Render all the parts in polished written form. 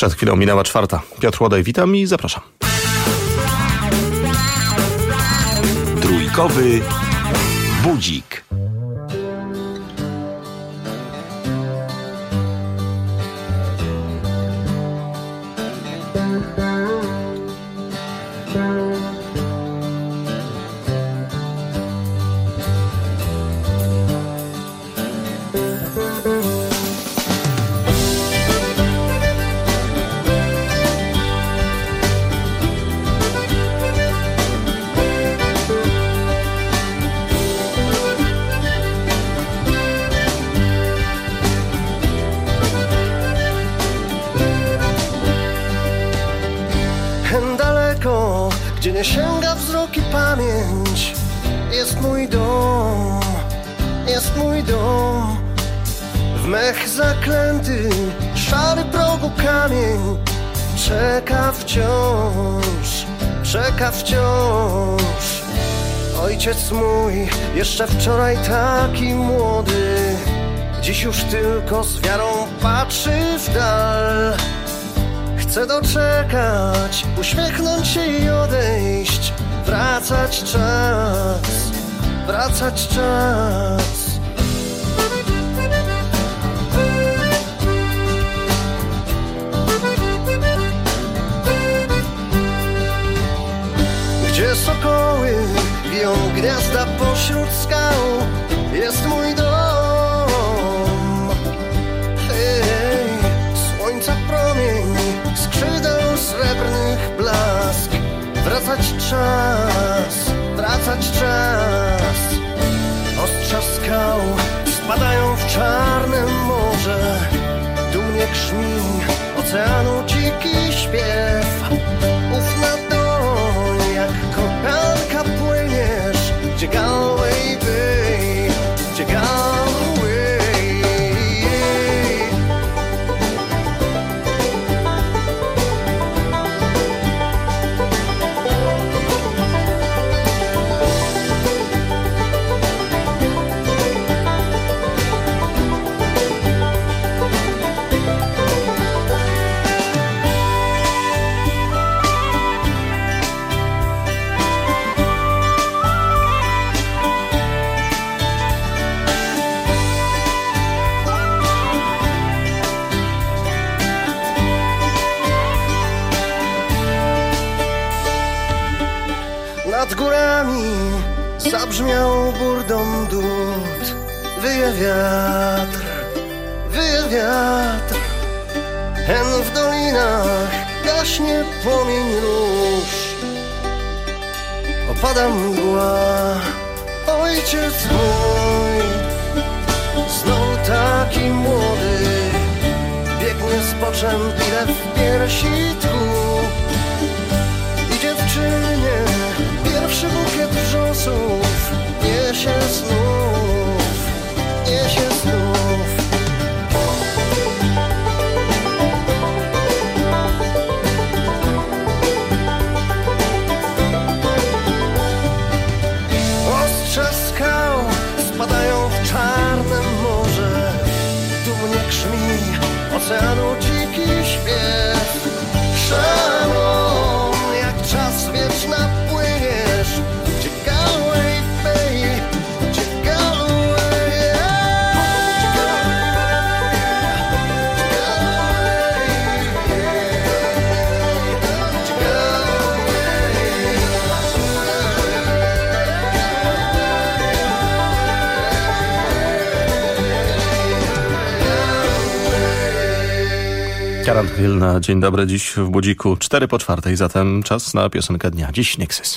Przed chwilą minęła 4. Piotr Łodaj, witam i zapraszam. Trójkowy budzik. Gdzie nie sięga wzrok i pamięć, jest mój dom, jest mój dom. W mech zaklęty, szary progu kamień, czeka wciąż, czeka wciąż. Ojciec mój, jeszcze wczoraj taki młody, dziś już tylko z wiarą patrzy w dal. Chcę doczekać, uśmiechnąć się i odejść, wracać czas, wracać czas. Gdzie sokoły wiją gniazda pośród skał, jest mój dom. Hej, słońca promień, skrzydeł srebrnych blask. Wracać czas, wracać czas. Ostrza skał spadają w czarne morze, dumnie grzmi oceanu dziki śpiew. Uf na dłoń, jak kopanka płyniesz, gdzie Galway Bay, gdzie Galway. Nad górami zabrzmiał burdą dud. Wyje wiatr, wyje wiatr. Hen w dolinach gaśnie płomień róż. Opada mgła, ojciec mój, znowu taki młody, biegnie z boczem ile w piersi tchu. I dziewczynie pierwszy bukiet wrzosów niesie znów, niesie znów. Ostrza skał spadają w czarne morze, dumnie grzmi oceanu dziki śpiew. Szalom, jak czas wieczna płyniesz, gdzie Galway Bay, gdzie Galway, gdzie Galway, gdzie Karant Chwil na dzień dobry, dziś w budziku 3:04, zatem czas na piosenkę dnia. Dziś Nexus.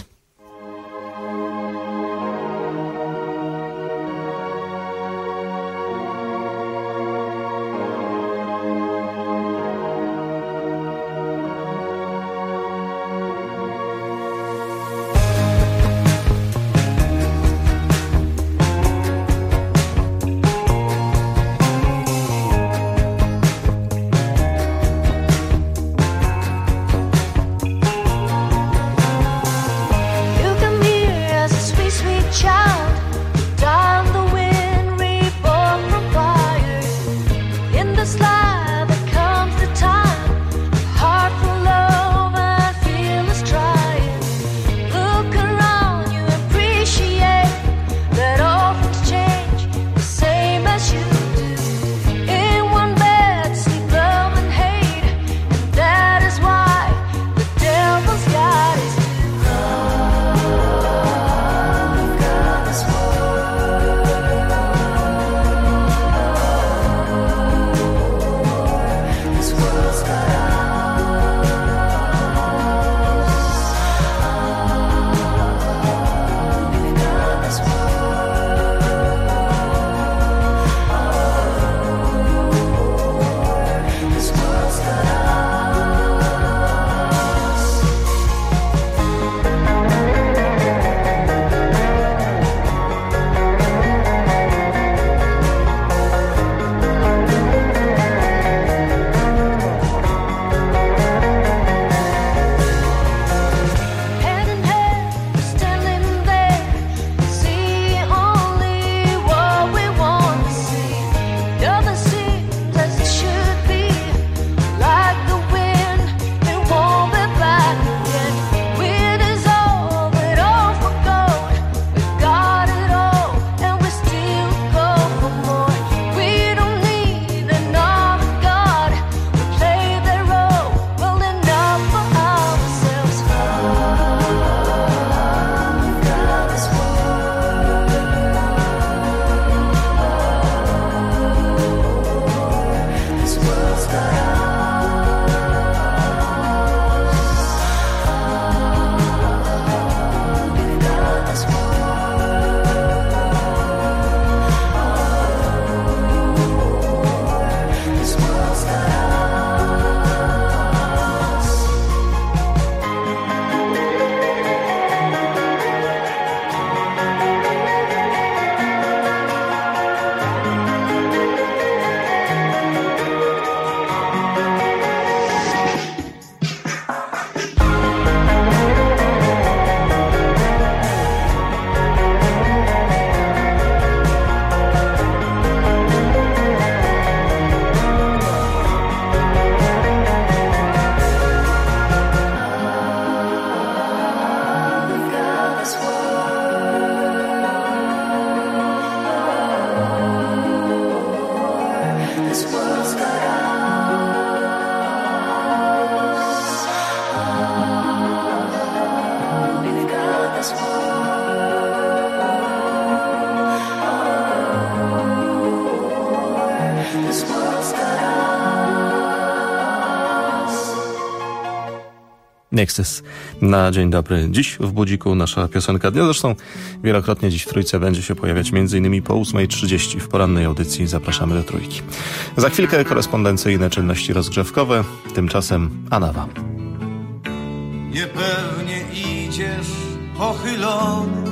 Nexus na dzień dobry. Dziś w Budziku nasza piosenka dnia. Zresztą wielokrotnie dziś w Trójce będzie się pojawiać m.in. po 8:30 w porannej audycji. Zapraszamy do Trójki. Za chwilkę korespondencyjne czynności rozgrzewkowe. Tymczasem Anawa. Niepewnie idziesz pochylony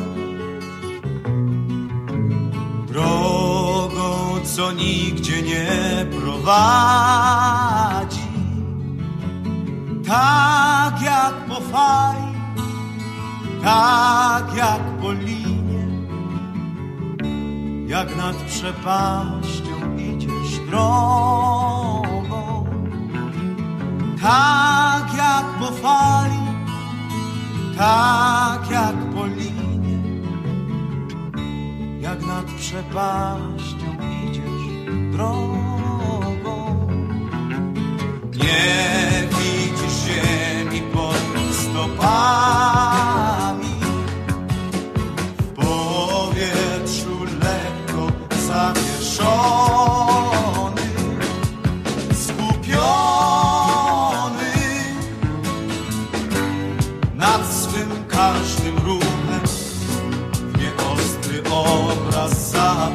drogą, co nigdzie nie prowadzi. Tak jak po fali, tak jak po linie, jak nad przepaścią idziesz drogą. Tak jak po fali, tak jak po linie, jak nad przepaścią idziesz drogą. Nie widzisz ziemi pod stopami, w powietrzu lekko zawieszony, skupiony nad swym każdym ruchem, w nieostry obraz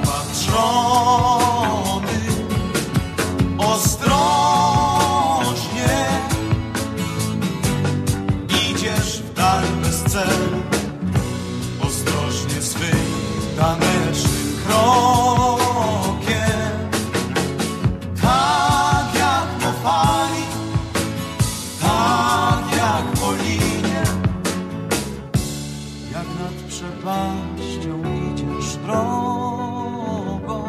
zapatrzony. Ostrożnie idziesz w dal bez celu, ostrożnie swym tanecznym krokiem. Tak jak po fali, tak jak po linie, jak nad przepaścią idziesz drogą.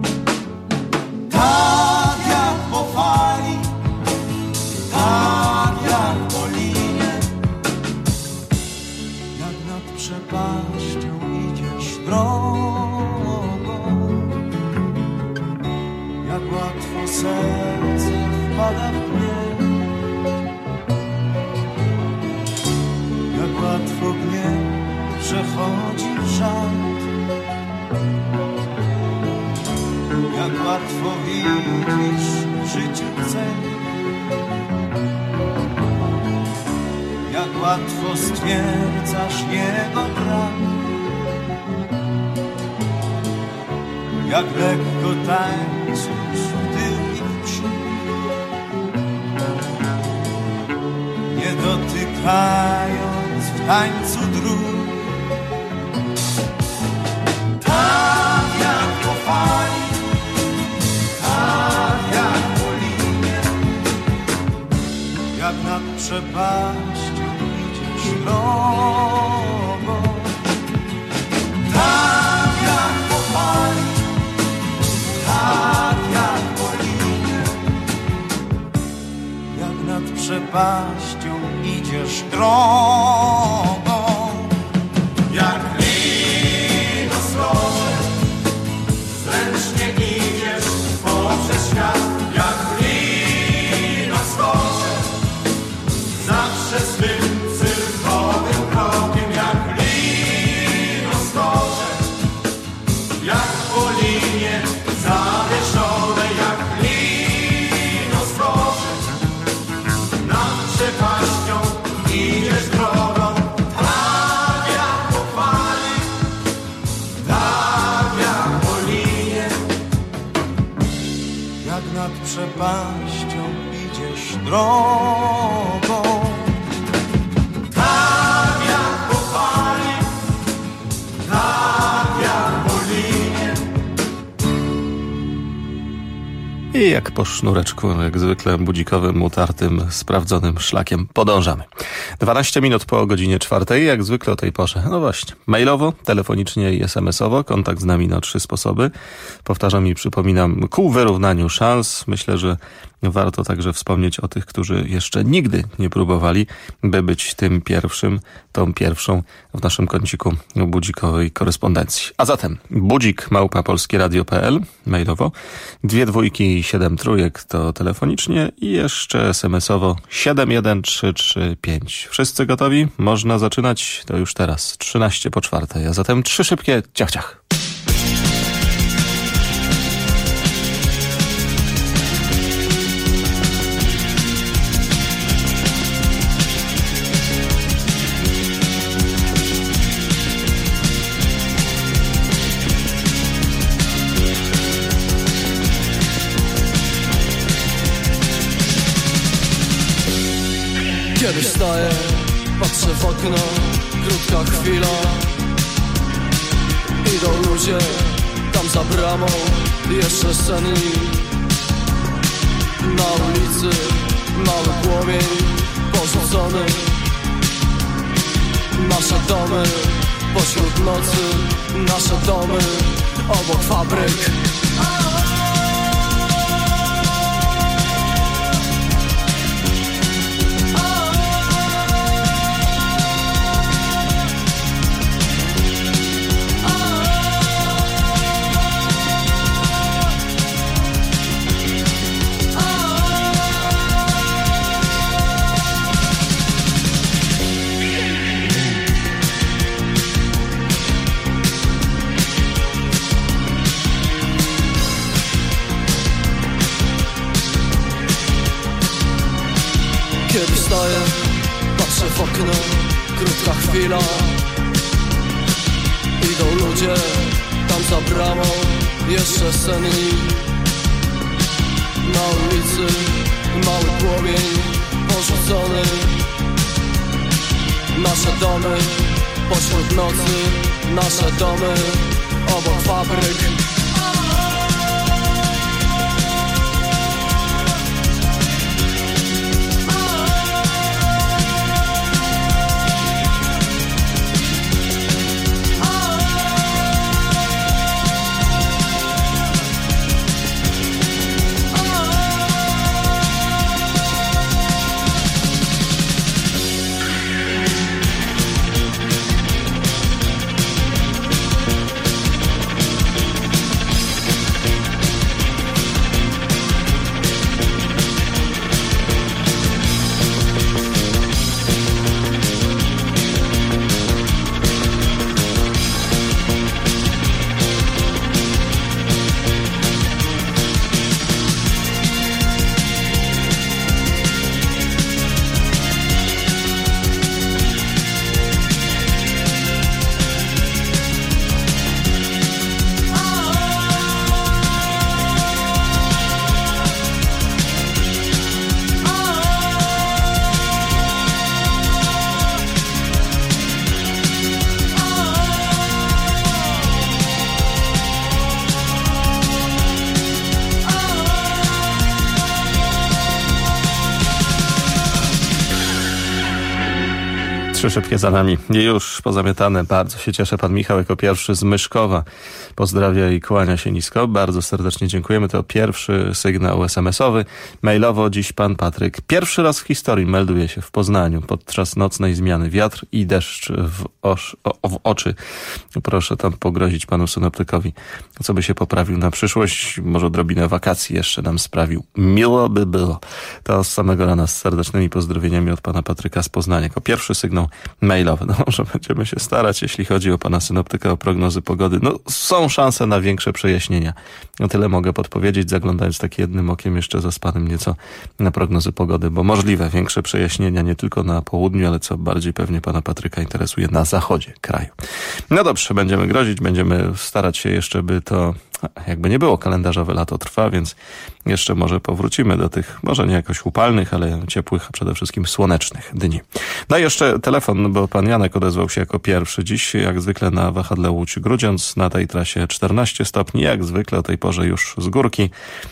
Tak jak po fali, tak jak po linie, jak nad przepaścią idziesz drogą. Jak łatwo serce wpada w gniew, jak łatwo gniew przechodzi w żart, jak łatwo widzisz w życiu cel, jak łatwo stwierdzasz jego brak, jak lekko tańczysz w tył i w przód, nie dotykając w tańcu dróg. Tak jak po fali, tak jak po linie, jak nad przepaścią idziesz drogą. Tak jak po fali, tak jak po linie, jak nad przepaścią idziesz drogą. Jak lino srocze, zręcznie idziesz poprzez świat. Jak lino skocze, zawsze swym cyrkowym krokiem. Jak lino skocze, jak po linie zawieszone. Jak lino skocze, nad przepaścią idziesz drogą. Tak jak po fali, tak jak po linie, jak nad przepaścią idziesz drogą. Tak jak po fali, tak jak po linie. I jak po sznureczku, jak zwykle budzikowym, utartym, sprawdzonym szlakiem podążamy. 12 minut po godzinie 4, jak zwykle o tej porze. No właśnie, mailowo, telefonicznie i SMS-owo. Kontakt z nami na 3 sposoby. Powtarzam i przypominam, ku wyrównaniu szans. Myślę, że warto także wspomnieć o tych, którzy jeszcze nigdy nie próbowali, by być tym pierwszym, tą pierwszą w naszym kąciku budzikowej korespondencji. A zatem budzik@polskieradio.pl mailowo, 2 dwójki i 7 trójek to telefonicznie i jeszcze SMS-owo 71335. Wszyscy gotowi? Można zaczynać? To już teraz, 13 po 4. A zatem 3 szybkie ciach. wstaję, patrzę w okno, krótka chwila. Idą ludzie, tam za bramą, jeszcze senni. Na ulicy mały płomień porzucony. Nasze domy pośród nocy, nasze domy obok fabryk. Kiedy stoję, patrzę w okno, krótka chwila. Idą ludzie, tam za bramą, jeszcze senni. Na ulicy mały płomień porzucony. Nasze domy pośród nocy, nasze domy obok fabryk. Trzy szybkie za nami. Już pozamiatane. Bardzo się cieszę. Pan Michał jako pierwszy z Myszkowa pozdrawia i kłania się nisko. Bardzo serdecznie dziękujemy. To pierwszy sygnał SMS-owy. Mailowo dziś pan Patryk. Pierwszy raz w historii melduje się w Poznaniu podczas nocnej zmiany. Wiatr i deszcz w oczy. Proszę tam pogrozić panu synoptykowi, co by się poprawił na przyszłość. Może odrobinę wakacji jeszcze nam sprawił. Miło by było. To z samego rana z serdecznymi pozdrowieniami od pana Patryka z Poznania. Jako pierwszy sygnał mailowy. No może będziemy się starać, jeśli chodzi o pana synoptyka, o prognozy pogody. No są szanse na większe przejaśnienia. No tyle mogę podpowiedzieć, zaglądając tak jednym okiem jeszcze zaspanym nieco na prognozy pogody, bo możliwe większe przejaśnienia nie tylko na południu, ale co bardziej pewnie pana Patryka interesuje, na zachodzie kraju. No dobrze, będziemy grozić, będziemy starać się jeszcze, by to jakby nie było, kalendarzowe lato trwa, więc jeszcze może powrócimy do tych, może nie jakoś upalnych, ale ciepłych, a przede wszystkim słonecznych dni. No i jeszcze telefon, bo pan Janek odezwał się jako pierwszy. Dziś jak zwykle na wahadle Łódź-Grudziądz, na tej trasie 14 stopni, jak zwykle o tej porze już z górki.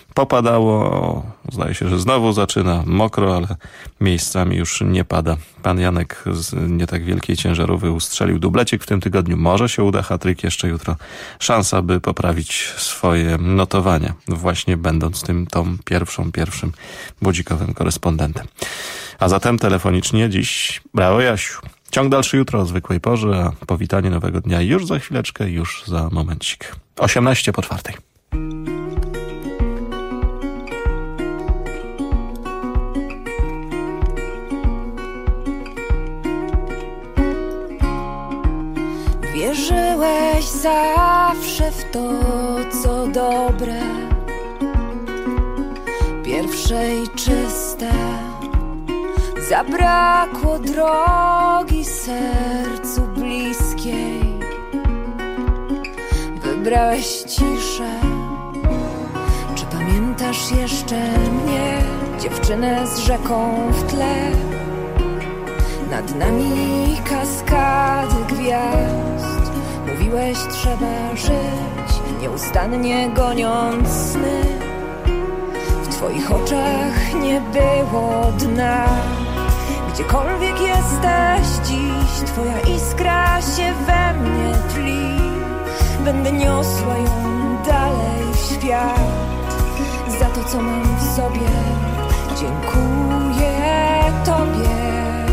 Popadało, zdaje się, że znowu zaczyna mokro, ale miejscami już nie pada. Pan Janek z nie tak wielkiej ciężarówki ustrzelił dublecik w tym tygodniu. Może się uda hat-trick jeszcze jutro. Szansa, by poprawić swoje notowania, właśnie będąc tą pierwszym budzikowym korespondentem. A zatem telefonicznie dziś brawo Jasiu. Ciąg dalszy jutro o zwykłej porze, a powitanie nowego dnia już za chwileczkę, już za momencik. 3:18. Wierzyłeś zawsze w to, co dobre, pierwsze i czyste. Zabrakło drogi sercu bliskiej. Wybrałeś ciszę. Czy pamiętasz jeszcze mnie, dziewczynę z rzeką w tle? Nad nami kaskady gwiazd. Mówiłeś, trzeba żyć, nieustannie goniąc sny. W twoich oczach nie było dna. Gdziekolwiek jesteś dziś, twoja iskra się we mnie tli. Będę niosła ją dalej w świat. Za to, co mam w sobie, dziękuję tobie.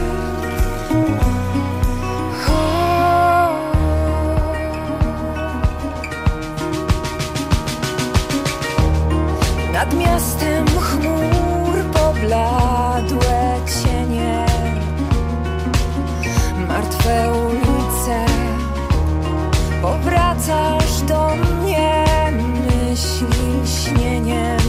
Nad miastem chmur pobladłe cienie, martwe ulice. Powracasz do mnie myśli śnieniem,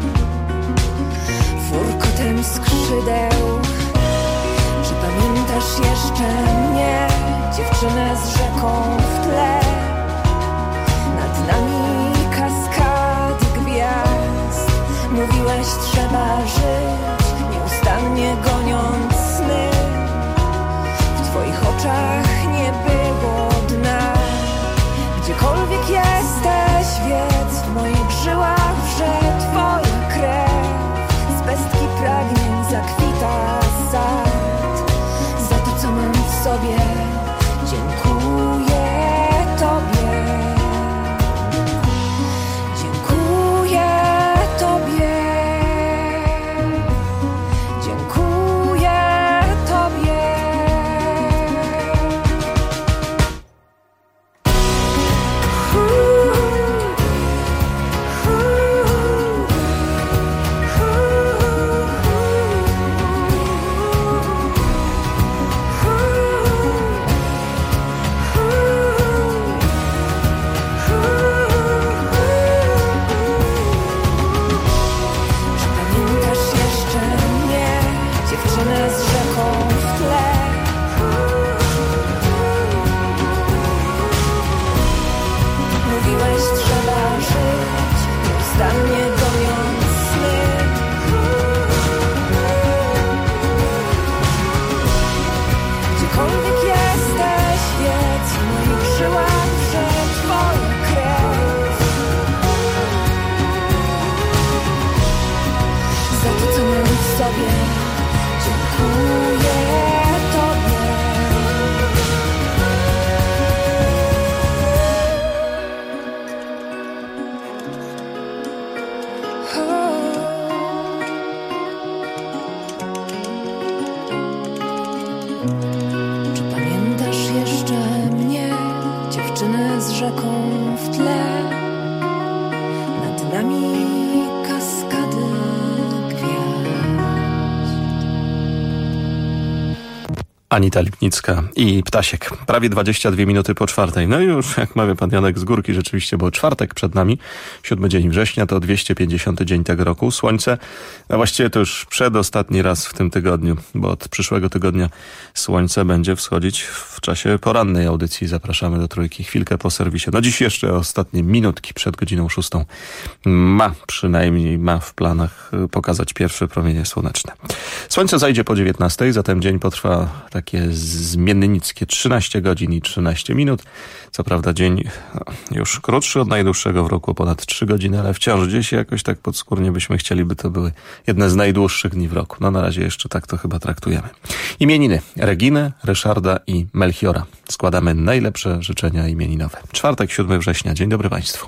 furkotem skrzydeł. Czy pamiętasz jeszcze mnie, dziewczynę z rzeką w tle? Nad nami kaskady gwiazd. Mówiłeś, trzeba żyć, nieustannie goniąc sny. W twoich oczach nie było dna. Gdziekolwiek jesteś, wiedz, w moich żyłach wrze twoja krew. Z pestki pragnień zakwita sad. Za to, co mam w sobie, dziękuję tobie. Dziękuję tobie. Dziękuję tobie. Czy pamiętasz jeszcze mnie, dziewczynę z rzeką w tle? Nad nami kaskady gwiazd. Anita Lipnicka i Ptasiek. Prawie 22 minuty po 4. No i już, jak mawia pan Janek z górki, rzeczywiście, bo czwartek przed nami, 7 dzień września, to 250 dzień tego roku. Słońce, a właściwie to już przedostatni raz w tym tygodniu, bo od przyszłego tygodnia słońce będzie wschodzić w czasie porannej audycji. Zapraszamy do Trójki chwilkę po serwisie. No dziś jeszcze ostatnie minutki przed godziną 6. Ma w planach pokazać pierwsze promienie słoneczne. Słońce zajdzie po 19, zatem dzień potrwa takie zmiennickie 13 godzin i 13 minut. Co prawda dzień już krótszy od najdłuższego w roku, ponad 3 godziny, ale wciąż gdzieś jakoś tak podskórnie byśmy chcieli, by to były jedne z najdłuższych dni w roku. No na razie jeszcze tak to chyba traktujemy. Imieniny Reginy, Ryszarda i Melchiora. Składamy najlepsze życzenia imieninowe. Czwartek, 7 września. Dzień dobry Państwu.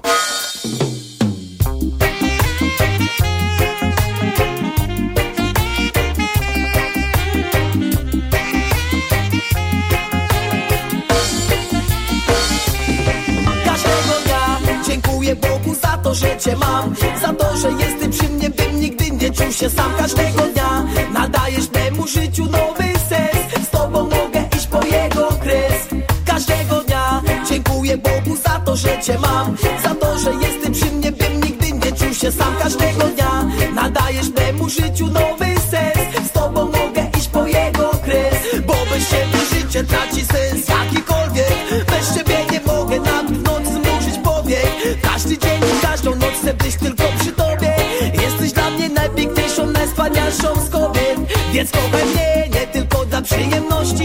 Bogu za to, że cię mam, za to, że jesteś przy mnie, bym nigdy nie czuł się sam. Każdego dnia nadajesz memu życiu nowy sens. Z tobą mogę iść po jego kres. Każdego dnia dziękuję Bogu za to, że cię mam, za to, że jesteś przy mnie, bym nigdy nie czuł się sam. Każdego dnia nadajesz memu życiu nowy sens. Z tobą mogę iść po jego kres. Bo bez ciebie życie traci sens jakikolwiek. Bez ciebie nie mogę nawet w nocy zmrużyć powiek. Każdy dzień i każdą noc chcę być tylko przy tobie. Jesteś dla mnie najpiękniejszą, najwspanialszą z kobiet. Więc kochaj mnie nie tylko dla przyjemności,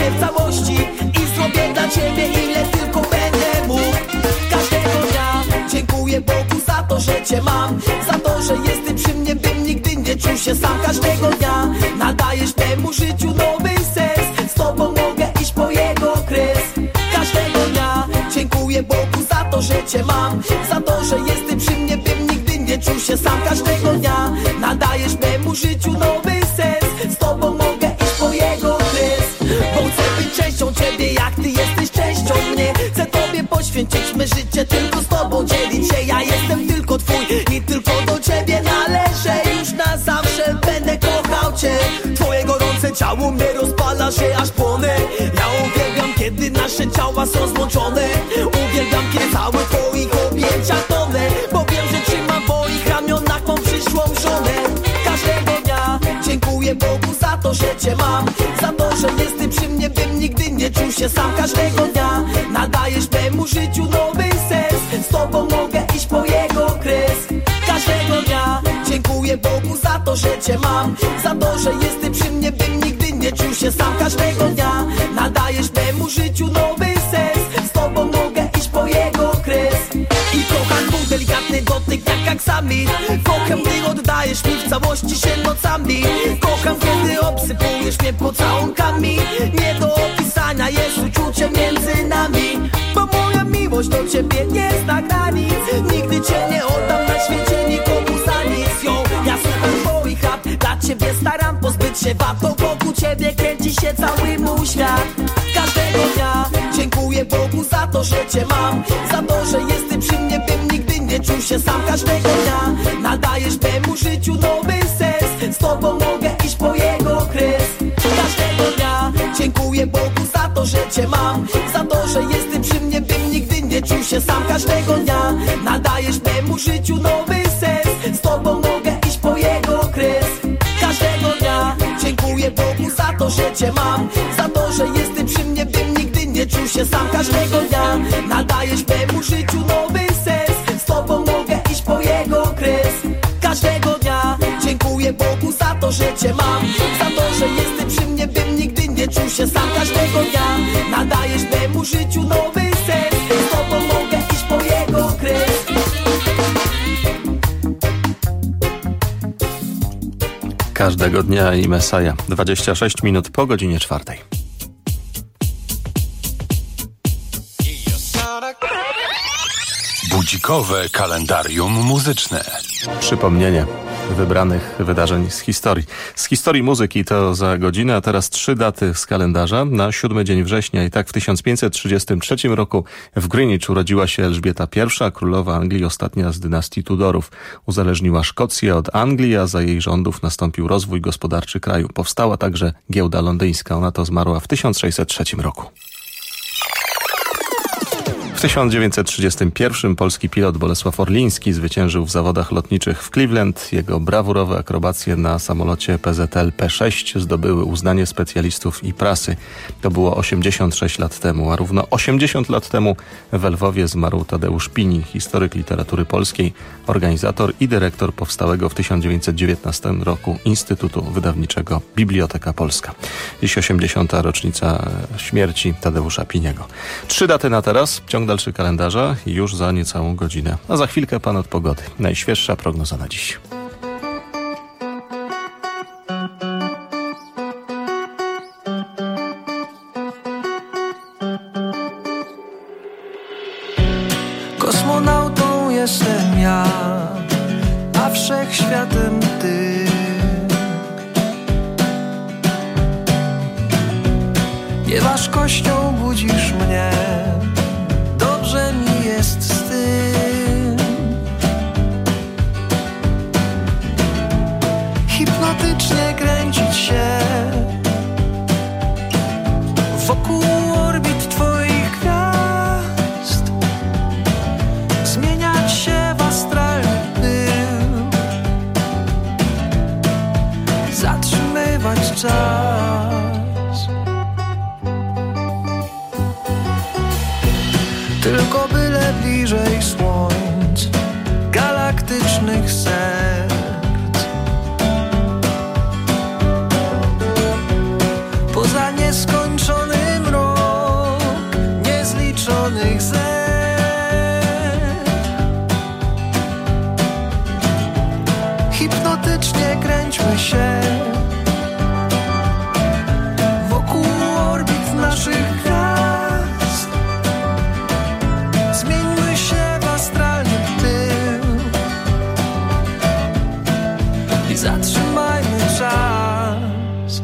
mnie w całości i zrobię dla ciebie ile tylko będę mógł. Każdego dnia dziękuję Bogu za to, że cię mam, za to, że jesteś przy mnie, bym nigdy nie czuł się sam. Każdego dnia nadajesz memu życiu nowy sens, z tobą mogę iść po jego kres. Każdego dnia dziękuję Bogu za to, że cię mam, za to, że jesteś przy mnie, bym nigdy nie czuł się sam. Każdego dnia nadajesz memu życiu nowy sens, z tobą mogę iść po jego kres. Bo chcę być częścią ciebie, jak ty jesteś częścią mnie. Chcę tobie poświęcić me życie, tylko z tobą dzielić się. Ja jestem tylko twój i tylko do ciebie należę. Już na zawsze będę kochał cię. Twoje gorące ciało mnie rozpala się aż płonę. Ja uwielbiam, kiedy nasze ciała są złączone. Uwielbiam, kiedy cały twoich objęciach tonę. Bo wiem, że trzymam w moich ramionach mą przyszłą żonę. Każdego dnia dziękuję Bogu za to, że cię mam, za to, że jesteś przy mnie, bym nigdy nie czuł się sam. Każdego dnia nadajesz memu życiu nowy sens, z tobą mogę iść po jego kres. Każdego dnia dziękuję Bogu za to, że cię mam, za to, że jesteś przy mnie, bym nigdy nie czuł się sam. Każdego dnia nadajesz memu życiu nowy sens, z tobą mogę iść po jego kres. I kocham twój delikatny dotyk, tak jak sami. Kocham, gdy oddajesz mi w całości się nocami. Kocham, kiedy obsypujesz mnie pocałunkami. Nie do opisania jest uczucie między nami, bo moja miłość do ciebie nie zna granic. Nigdy cię nie oddam na świecie nikomu za nic. Yo, ja słucham twoich rad, dla ciebie staram pozbyć się wad. Wokół ciebie kręci się cały mój świat. Każdego dnia dziękuję Bogu za to, że cię mam, za to, że jesteś przy mnie, bym nigdy nie czuł się sam. Każdego dnia nadajesz memu życiu nowy sens, z tobą mogę iść po jego kres. Każdego dnia dziękuję Bogu za to, że cię mam, za to, że jesteś przy mnie, bym nigdy nie czuł się sam. Każdego dnia nadajesz memu życiu nowy sens, z tobą mogę iść po jego kres. Każdego dnia dziękuję Bogu za to, że cię mam, za to, że jesteś przy mnie, bym nigdy nie czuł się sam. Każdego dnia nadajesz memu życiu nowy sens, z tobą mogę iść po jego kres. Każdego dnia dziękuję Bogu za to, że cię mam, za to, że jesteś przy mnie, bym nigdy nie czuł się sam. Każdego dnia nadajesz memu życiu nowy sens, z tobą mogę iść po jego kres. Każdego dnia i Mesaja. 26 minut po godzinie 4. Budzikowe kalendarium muzyczne. Przypomnienie wybranych wydarzeń z historii. Z historii muzyki to za godzinę, a teraz 3 daty z kalendarza. Na 7 dzień września i tak w 1533 roku w Greenwich urodziła się Elżbieta I, królowa Anglii, ostatnia z dynastii Tudorów. Uzależniła Szkocję od Anglii, a za jej rządów nastąpił rozwój gospodarczy kraju. Powstała także giełda londyńska. Ona to zmarła w 1603 roku. W 1931 polski pilot Bolesław Orliński zwyciężył w zawodach lotniczych w Cleveland. Jego brawurowe akrobacje na samolocie PZL P6 zdobyły uznanie specjalistów i prasy. To było 86 lat temu, a równo 80 lat temu w Lwowie zmarł Tadeusz Pini, historyk literatury polskiej, organizator i dyrektor powstałego w 1919 roku Instytutu Wydawniczego Biblioteka Polska. Dziś 80. rocznica śmierci Tadeusza Piniego. 3 daty na teraz, ciąg dalszy kalendarza już za niecałą godzinę. A za chwilkę pan od pogody. Najświeższa prognoza na dziś. Kosmonautą jestem ja, a wszechświatem ty. Nieważkością budzisz mnie, dobrze mi jest z tym. Hipnotycznie kręcić się wokół orbit twoich gwiazd, zmieniać się w astralny pył, zatrzymywać czas. Tylko byle bliżej słońc, galaktycznych serc. Poza nieskończonym się wokół orbit naszych gwiazd. Zmieńmy się w astralny pył i zatrzymajmy czas.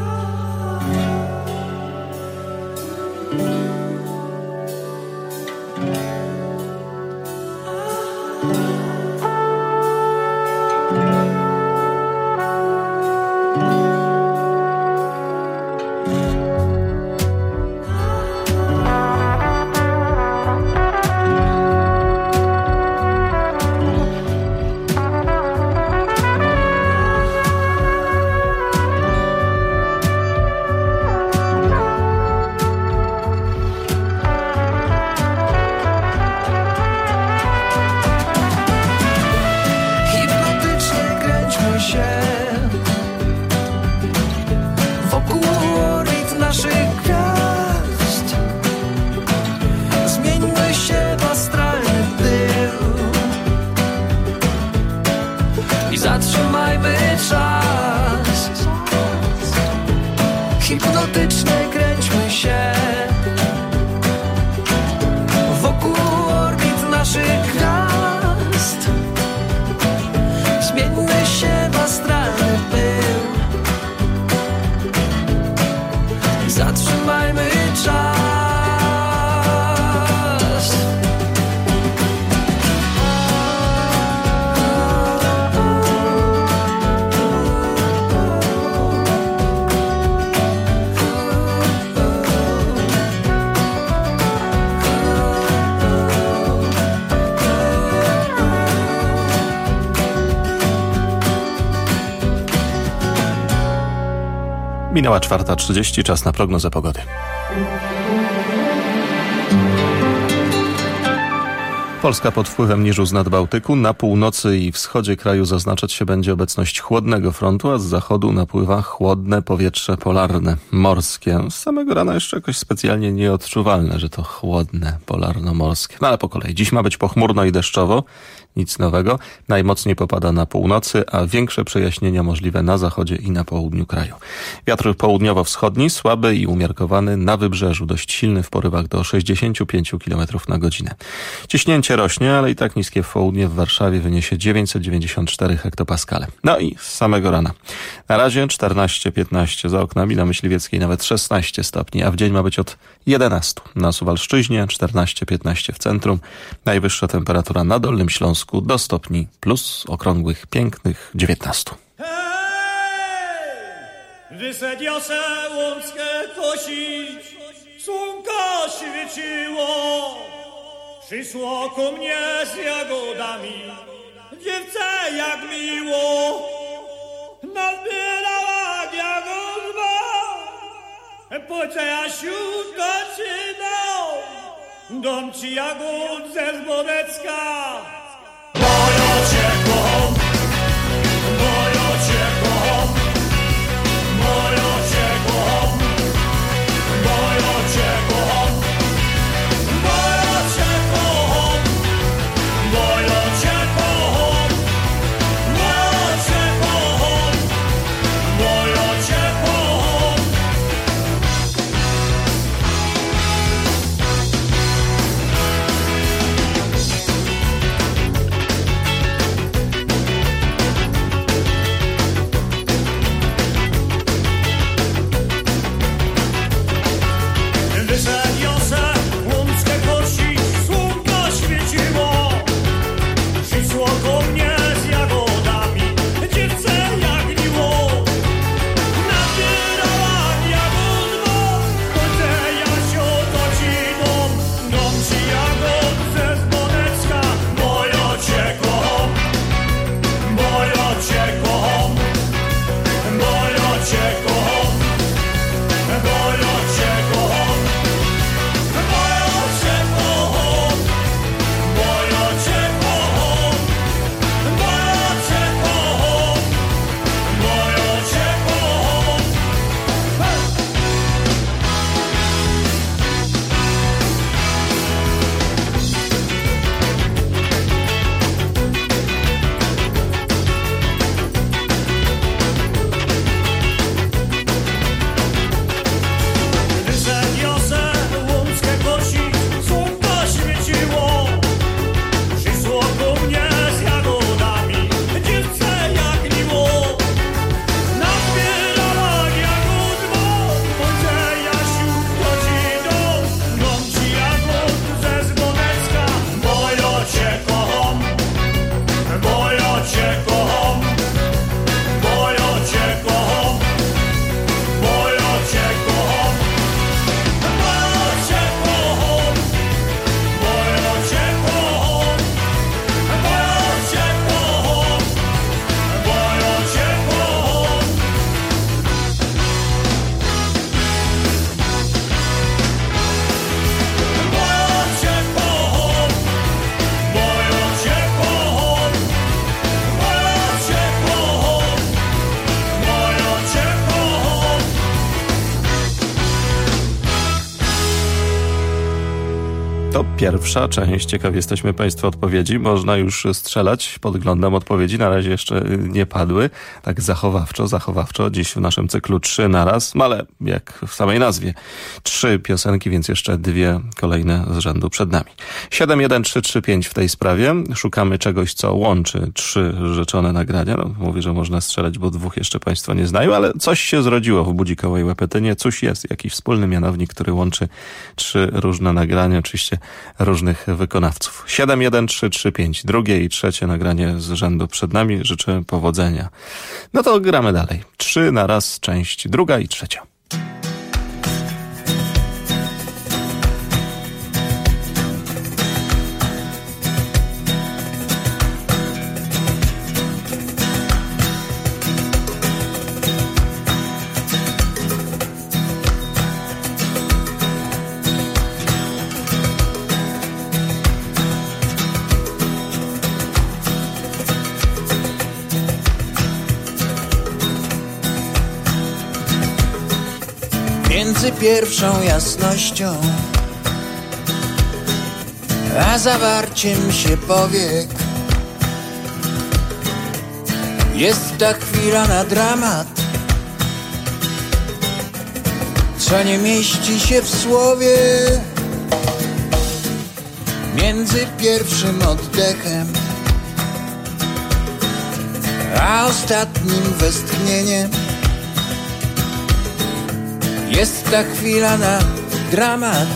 Zatrzymajmy czas. Hipnotycznie kręćmy się wokół orbit naszych gwiazd. Zmieńmy się w astralny pył. Zatrzymajmy czas. Minęła 4:30, czas na prognozę pogody. Polska pod wpływem niżu z nadbałtyku. Na północy i wschodzie kraju zaznaczać się będzie obecność chłodnego frontu, a z zachodu napływa chłodne powietrze polarne, morskie. Z samego rana jeszcze jakoś specjalnie nieodczuwalne, że to chłodne, polarno-morskie. No ale po kolei. Dziś ma być pochmurno i deszczowo. Nic nowego. Najmocniej popada na północy, a większe przejaśnienia możliwe na zachodzie i na południu kraju. Wiatr południowo-wschodni, słaby i umiarkowany, na wybrzeżu dość silny w porywach do 65 km na godzinę. Ciśnięcie rośnie, ale i tak niskie w południe w Warszawie wyniesie 994 hektopaskale. No i z samego rana. Na razie 14-15 za oknami, na Myśliwieckiej nawet 16 stopni, a w dzień ma być od 11. Na Suwalszczyźnie 14-15 w centrum. Najwyższa temperatura na Dolnym Śląsku do stopni plus okrągłych, pięknych 19. Hej! Wysadził se łąckę kosić, słonko świeciło, przyszło ku mnie z jagodami, dziewczę jak miło, nazbierała jagód po Jasiu dom ci jagód ze Zbodecka. Mojo cię kocham, mojo cię kocham, mojo cię kocham, mojo cię kocham, mojo cię kocham, mojo cię kocham, mojo cię kocham, mojo cię kocham. To pierwsza część. Ciekawi jesteśmy Państwa odpowiedzi. Można już strzelać. Podglądam odpowiedzi. Na razie jeszcze nie padły. Tak zachowawczo. Dziś w naszym cyklu 3 na raz. Ale jak w samej nazwie. 3 piosenki, więc jeszcze 2 kolejne z rzędu przed nami. 71335 w tej sprawie. Szukamy czegoś, co łączy 3 rzeczone nagrania. No, mówię, że można strzelać, bo 2 jeszcze Państwo nie znają, ale coś się zrodziło w Budzikowej Łepetynie. Coś jest, jakiś wspólny mianownik, który łączy 3 różne nagrania. Oczywiście różnych wykonawców. 71335, drugie i trzecie nagranie z rzędu przed nami. Życzę powodzenia. No to gramy dalej. 3 na raz, część druga i trzecia. Między pierwszą jasnością a zawarciem się powiek jest ta chwila na dramat, co nie mieści się w słowie. Między pierwszym oddechem a ostatnim westchnieniem jest ta chwila na dramat,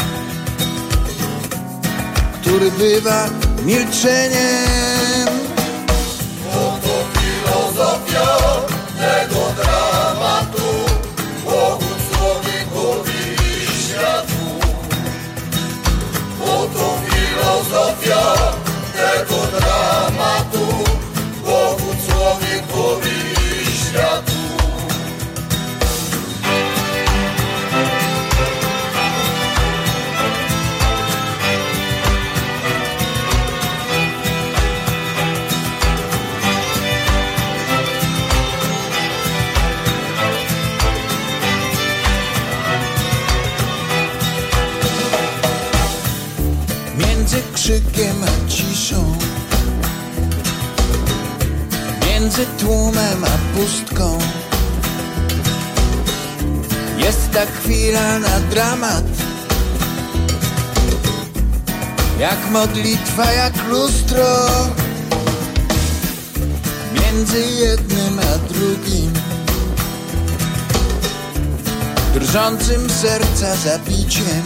który bywa milczeniem. Oto filozofia tego dramatu, Bogu, człowiekowi i światu. Oto filozofia tego dramatu, Bogu, człowiekowi i światu. Między krzykiem a ciszą, między tłumem a pustką jest ta chwila na dramat, jak modlitwa, jak lustro. Między jednym a drugim, drżącym serca zabiciem,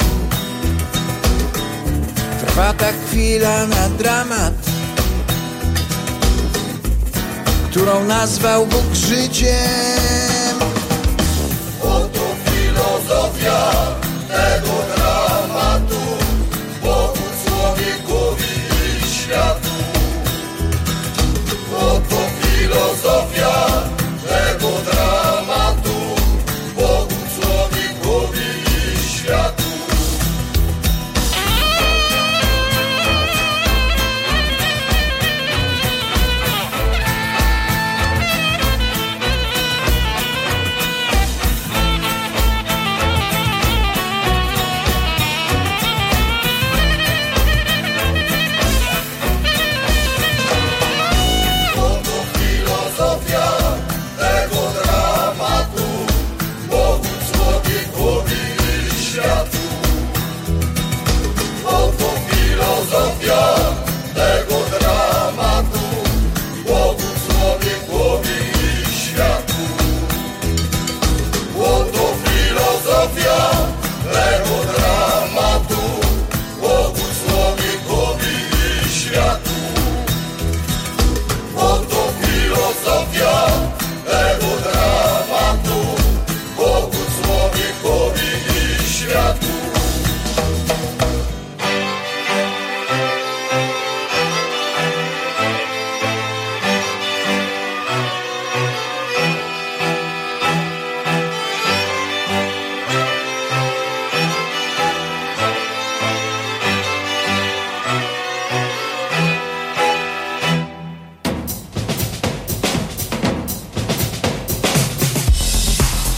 trwa ta chwila na dramat, którą nazwał Bóg życiem. Oto filozofia tego dramatu, Bogu, człowiekowi i światu. Oto filozofia tego dramatu, Bogu, człowiekowi i światu.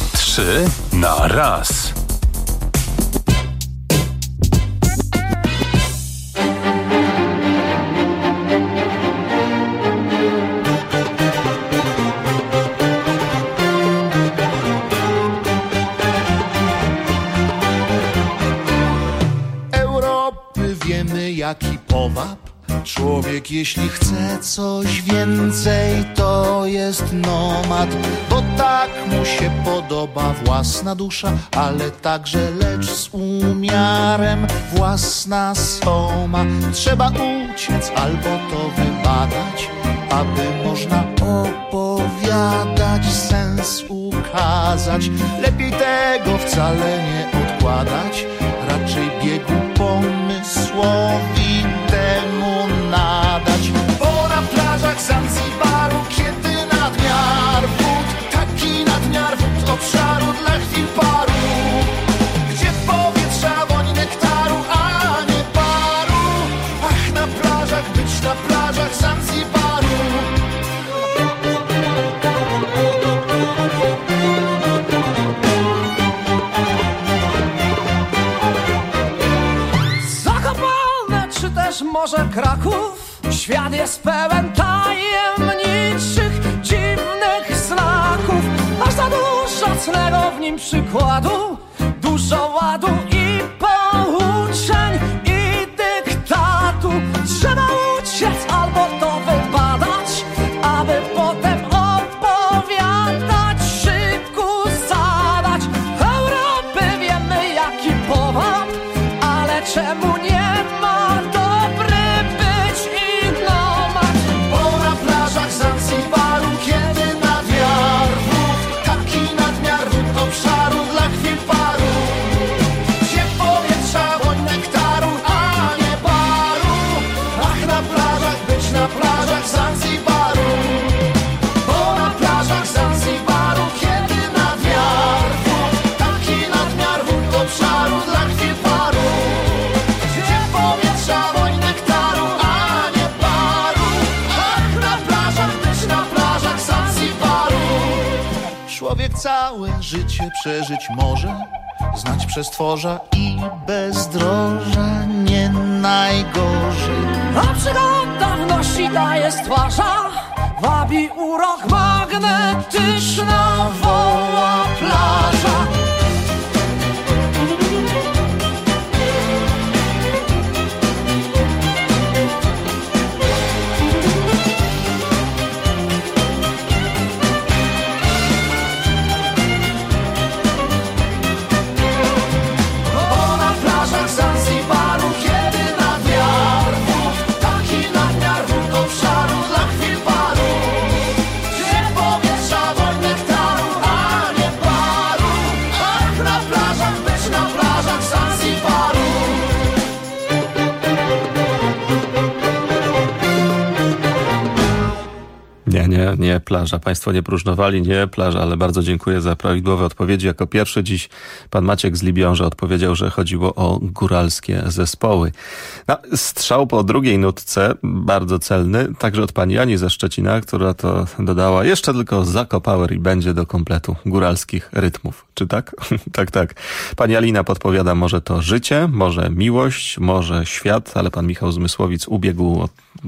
Na raz. jaki powab. Człowiek, jeśli chce coś więcej, to jest nomad, bo tak mu się podoba własna dusza, ale także lecz z umiarem własna soma. Trzeba uciec albo to wybadać, aby można opowiadać, sens ukazać. Lepiej tego wcale nie odkładać, raczej biegu pomysłowi temu nadać. Bo na plażach Zanzibaru, kiedy nadmiar wód, taki nadmiar wód obszaru dla chwil paru, gdzie powietrza woń nektaru, a nie paru. Ach, na plażach być, na plażach Zanzibaru. Może Kraków, świat jest pełen tajemniczych, dziwnych znaków, aż za dużo cnego w nim przykładu, dużo ładu i pouczeń i dyktatu. Trzeba uciec albo to wybadać, aby potem opowiadać, szyku zadać. Europy wiemy jaki powab, ale czemu nie ma całe życie przeżyć może, znać przestworza i bezdroża nie najgorzej. A przygoda wnosi, daje stwarza, wabi urok magnetyczna, woła plaża. Nie plaża. Państwo nie próżnowali, nie plaża, ale bardzo dziękuję za prawidłowe odpowiedzi. Jako pierwszy dziś pan Maciek z Libiąża odpowiedział, że chodziło o góralskie zespoły. No, strzał po drugiej nutce, bardzo celny, także od pani Ani ze Szczecina, która to dodała jeszcze tylko Zakopower i będzie do kompletu góralskich rytmów. Czy tak? Tak. Pani Alina podpowiada, może to życie, może miłość, może świat, ale pan Michał z Mysłowic ubiegł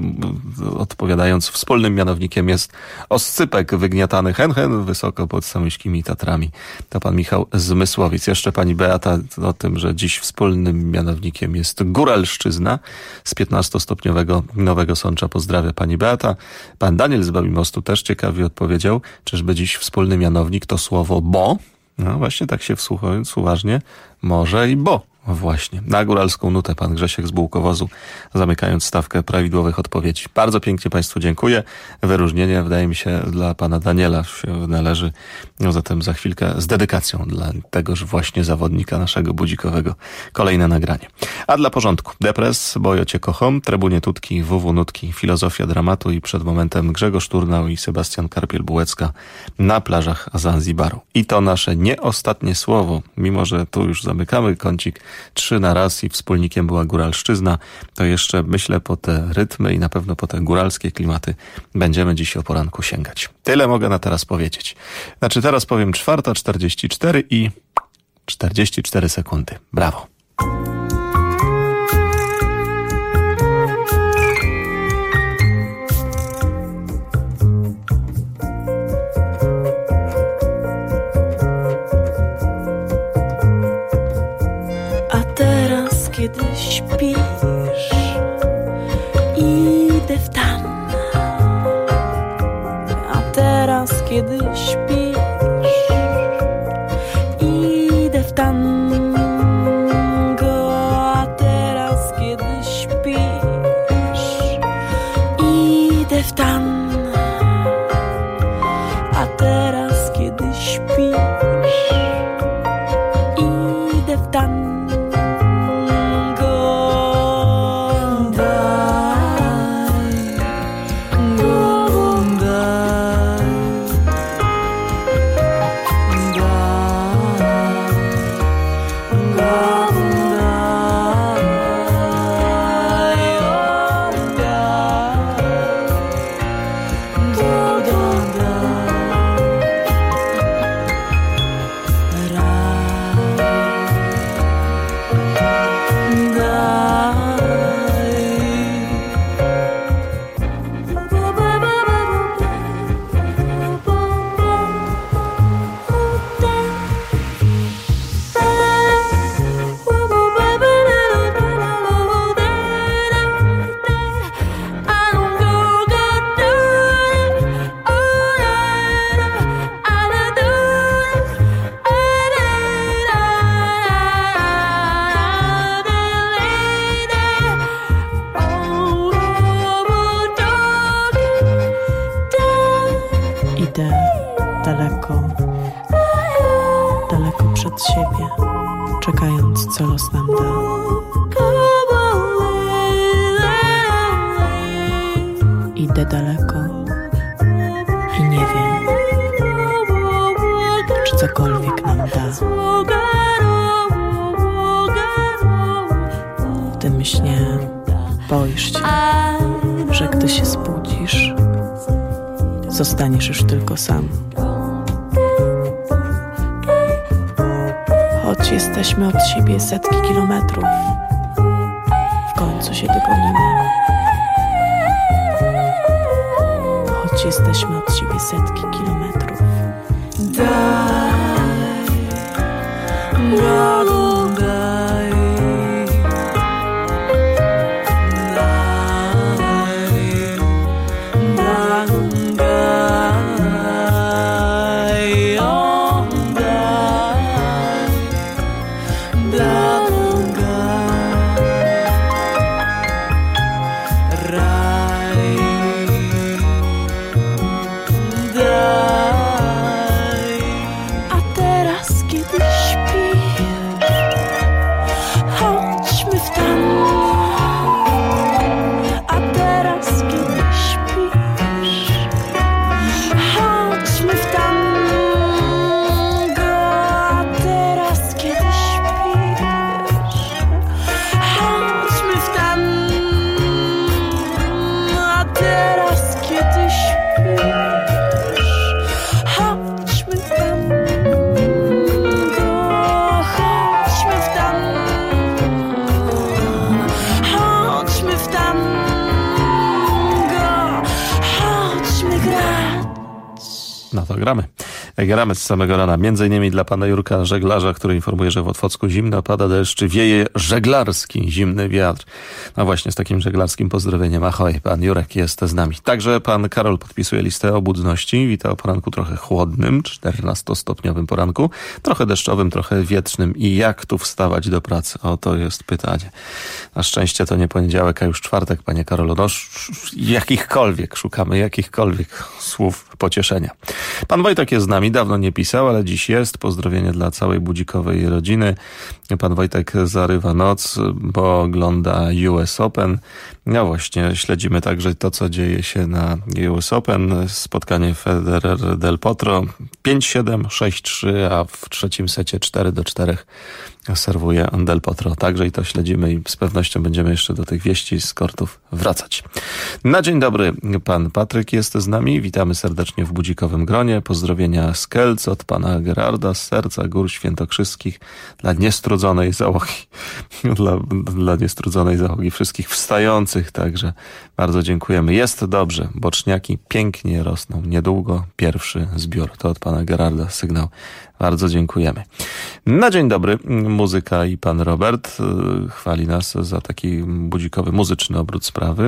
odpowiadając, wspólnym mianownikiem jest oscypek wygniatany hen wysoko pod Samyśkimi Tatrami. To pan Michał z Mysłowic. Jeszcze pani Beata o tym, że dziś wspólnym mianownikiem jest Góralszczyzna z 15-stopniowego Nowego Sącza. Pozdrawia pani Beata. Pan Daniel z Babimostu też ciekawie odpowiedział, czyżby dziś wspólny mianownik to słowo bo? No właśnie tak się wsłuchując uważnie, może i bo. Właśnie, na góralską nutę pan Grzesiek z Bułkowozu, zamykając stawkę prawidłowych odpowiedzi. Bardzo pięknie państwu dziękuję. Wyróżnienie, wydaje mi się, dla pana Daniela się należy. No zatem za chwilkę z dedykacją dla tegoż właśnie zawodnika naszego budzikowego kolejne nagranie. A dla porządku, Depres, Bo ja cię kocham, Trybunie Tutki, WW Nutki, Filozofia Dramatu i przed momentem Grzegorz Turnał i Sebastian Karpiel-Bułecka na plażach Zanzibaru. I to nasze nie ostatnie słowo, mimo że tu już zamykamy kącik 3 na raz i wspólnikiem była Góralszczyzna, to jeszcze myślę po te rytmy i na pewno po te góralskie klimaty będziemy dziś o poranku sięgać. Tyle mogę na teraz powiedzieć. Znaczy teraz powiem 4:44 i 44 sekundy. Brawo. Kiedy śpisz, kiedy śpisz. Idę w tango, a teraz kiedy śpisz. Idę w tango, a teraz kiedy śpisz. Idę w tango. Daleko przed siebie, czekając, co los nam da. Idę daleko i nie wiem, czy cokolwiek nam da. W tym śnie boisz się, że gdy się zbudzisz, zostaniesz już tylko sam. Choć jesteśmy od siebie setki kilometrów, w końcu się dogonimy. Choć jesteśmy od siebie setki kilometrów. Gramy z samego rana, między innymi dla pana Jurka żeglarza, który informuje, że w Otwocku zimno, pada deszcz, wieje żeglarski, zimny wiatr. No właśnie, z takim żeglarskim pozdrowieniem. Ahoj, pan Jurek jest z nami. Także pan Karol podpisuje listę obudności. Wita o poranku trochę chłodnym, 14-stopniowym poranku, trochę deszczowym, trochę wietrznym. I jak tu wstawać do pracy? To jest pytanie. Na szczęście to nie poniedziałek, a już czwartek, panie Karolu. No, szukamy jakichkolwiek słów pocieszenia. Pan Wojtek jest z nami, dawno nie pisał, ale dziś jest. Pozdrowienie dla całej budzikowej rodziny. Pan Wojtek zarywa noc, bo ogląda US Open. No właśnie, śledzimy także to, co dzieje się na US Open. Spotkanie Federer-Del Potro 5-7, 6-3, a w trzecim secie 4-4 serwuje Del Potro. Także i to śledzimy i z pewnością będziemy jeszcze do tych wieści z kortów wracać. Na dzień dobry, pan Patryk jest z nami. Witamy serdecznie w budzikowym gronie. Pozdrowienia z Kielc od pana Gerarda z serca Gór Świętokrzyskich dla niestrudzonej załogi. Dla niestrudzonej załogi wszystkich wstających. Także bardzo dziękujemy. Jest dobrze. Boczniaki pięknie rosną. Niedługo pierwszy zbiór. To od pana Gerarda sygnał. Bardzo dziękujemy. Na dzień dobry, muzyka i pan Robert chwali nas za taki budzikowy, muzyczny obrót sprawy.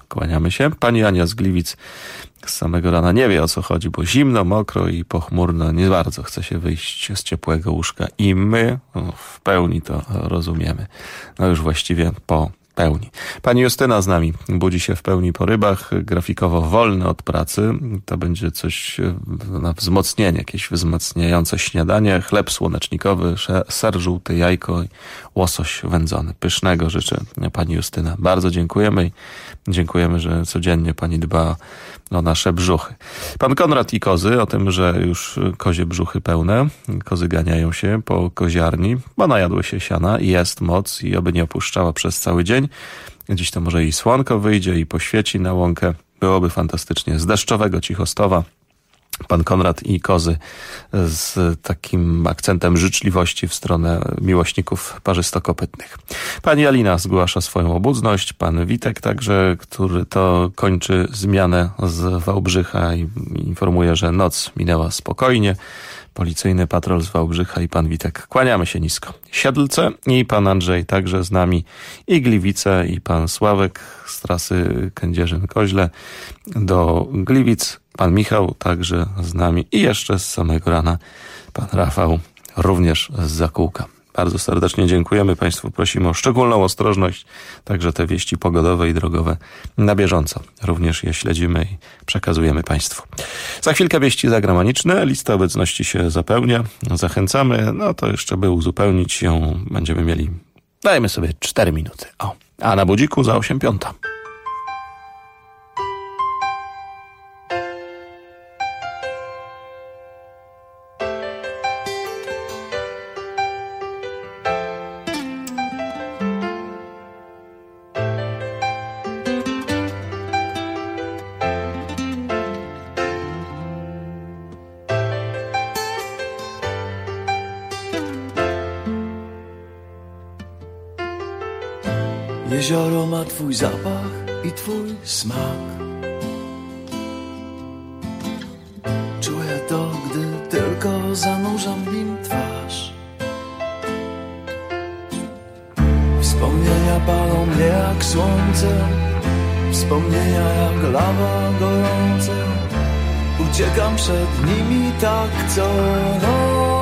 kłaniamy się. Pani Ania z Gliwic z samego rana nie wie, o co chodzi, bo zimno, mokro i pochmurno, nie bardzo chce się wyjść z ciepłego łóżka i my w pełni to rozumiemy. No już właściwie po pełni. Pani Justyna z nami budzi się w pełni po rybach, grafikowo wolny od pracy. To będzie coś na wzmocnienie, jakieś wzmacniające śniadanie. Chleb słonecznikowy, ser żółty, jajko i łosoś wędzony. Pysznego życzę pani Justyna. Bardzo dziękujemy i dziękujemy, że codziennie pani dba o nasze brzuchy. Pan Konrad i kozy, o tym, że już kozie brzuchy pełne. Kozy ganiają się po koziarni, bo najadły się siana i jest moc i oby nie opuszczała przez cały dzień. Dziś to może i słonko wyjdzie i poświeci na łąkę. Byłoby fantastycznie. Z deszczowego Cichostowa pan Konrad i kozy z takim akcentem życzliwości w stronę miłośników parzystokopytnych. Pani Alina zgłasza swoją obudność, pan Witek także, który to kończy zmianę z Wałbrzycha i informuje, że noc minęła spokojnie. Policyjny patrol z Wałbrzycha i pan Witek. Kłaniamy się nisko. Siedlce i pan Andrzej także z nami i Gliwice i pan Sławek z trasy Kędzierzyn-Koźle do Gliwic. Pan Michał także z nami i jeszcze z samego rana pan Rafał również z Zakółka. Bardzo serdecznie dziękujemy Państwu. Prosimy o szczególną ostrożność. Także te wieści pogodowe i drogowe na bieżąco. Również je śledzimy i przekazujemy Państwu. Za chwilkę wieści zagraniczne. Lista obecności się zapełnia. Zachęcamy. No to jeszcze by uzupełnić ją będziemy mieli, dajmy sobie 4 minuty. O, a na budziku za 8:05. Jezioro ma twój zapach i twój smak. Czuję to, gdy tylko zanurzam w nim twarz. Wspomnienia palą mnie jak słońce, wspomnienia jak lawa gorące. Uciekam przed nimi tak co noc.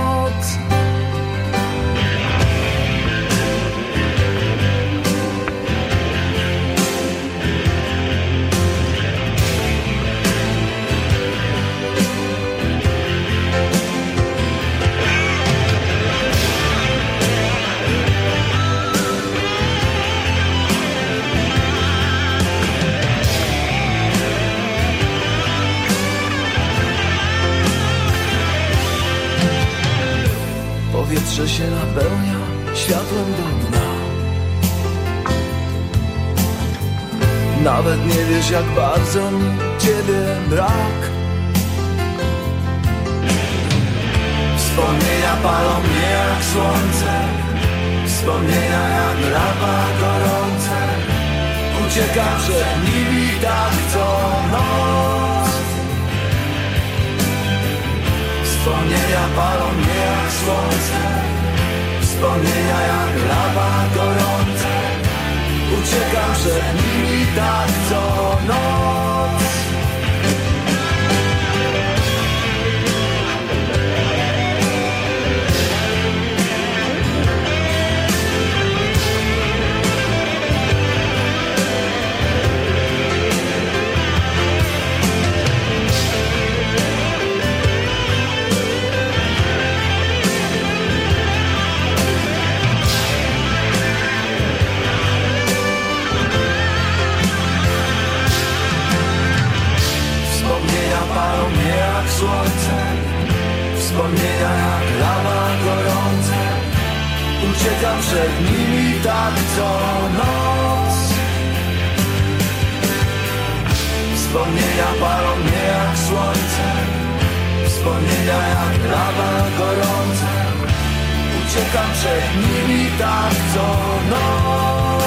Powietrze się napełnia światłem do dna. Nawet nie wiesz, jak bardzo mi ciebie brak. Wspomnienia palą mnie jak słońce, wspomnienia jak lawa gorące. Uciekam przed nimi tak co noc. Wspomnienia palą mnie jak słońce, wspomnienia jak lawa gorące. Uciekam przed nimi tak co noc. Palą mnie jak słońce, wspomnienia jak lawa gorące. Uciekam przed nimi tak co noc. Wspomnienia palą mnie jak słońce, wspomnienia jak lawa gorące. Uciekam przed nimi tak co noc.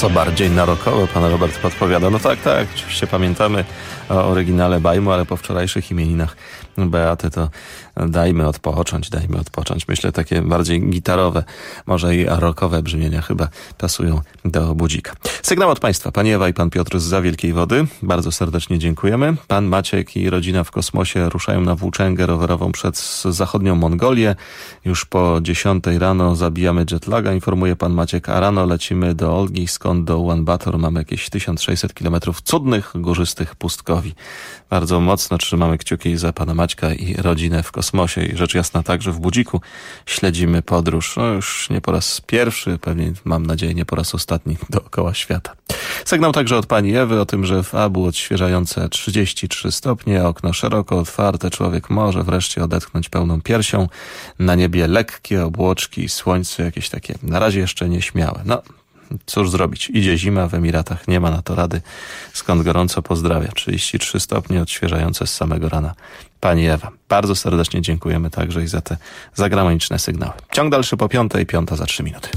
Co bardziej na rockowo, pan Robert podpowiada. No tak, oczywiście pamiętamy o oryginale Bajmu, ale po wczorajszych imieninach Beaty to dajmy odpocząć. Myślę, takie bardziej gitarowe, może i rockowe brzmienia chyba pasują do budzika. Sygnał od państwa. Pani Ewa i pan Piotr z Wielkiej Wody. Bardzo serdecznie dziękujemy. Pan Maciek i rodzina w kosmosie ruszają na włóczęgę rowerową przez zachodnią Mongolię. Już po 10 rano zabijamy jetlaga, informuje pan Maciek, a rano lecimy do Olgi, skąd do Ulaanbaatar mamy jakieś 1600 kilometrów cudnych, górzystych pustkowi. Bardzo mocno trzymamy kciuki za pana Maćka i rodzinę w kosmosie i rzecz jasna także w budziku śledzimy podróż. No już nie po raz pierwszy, pewnie mam nadzieję nie po raz ostatni dookoła świata. Sygnał także od pani Ewy o tym, że w Abu odświeżające 33 stopnie, okno szeroko otwarte, człowiek może wreszcie odetchnąć pełną piersią. Na niebie lekkie obłoczki, słońce jakieś takie na razie jeszcze nieśmiałe. No, cóż zrobić? Idzie zima, w Emiratach nie ma na to rady. Skąd gorąco pozdrawia. 33 stopnie odświeżające z samego rana. Pani Ewa, bardzo serdecznie dziękujemy także i za te zagraniczne sygnały. Ciąg dalszy po 5:00, 5:00 za 3 minuty.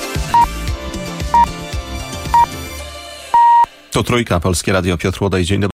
To Trójka, Polskie Radio, Piotr Łodaj, dzień dobry.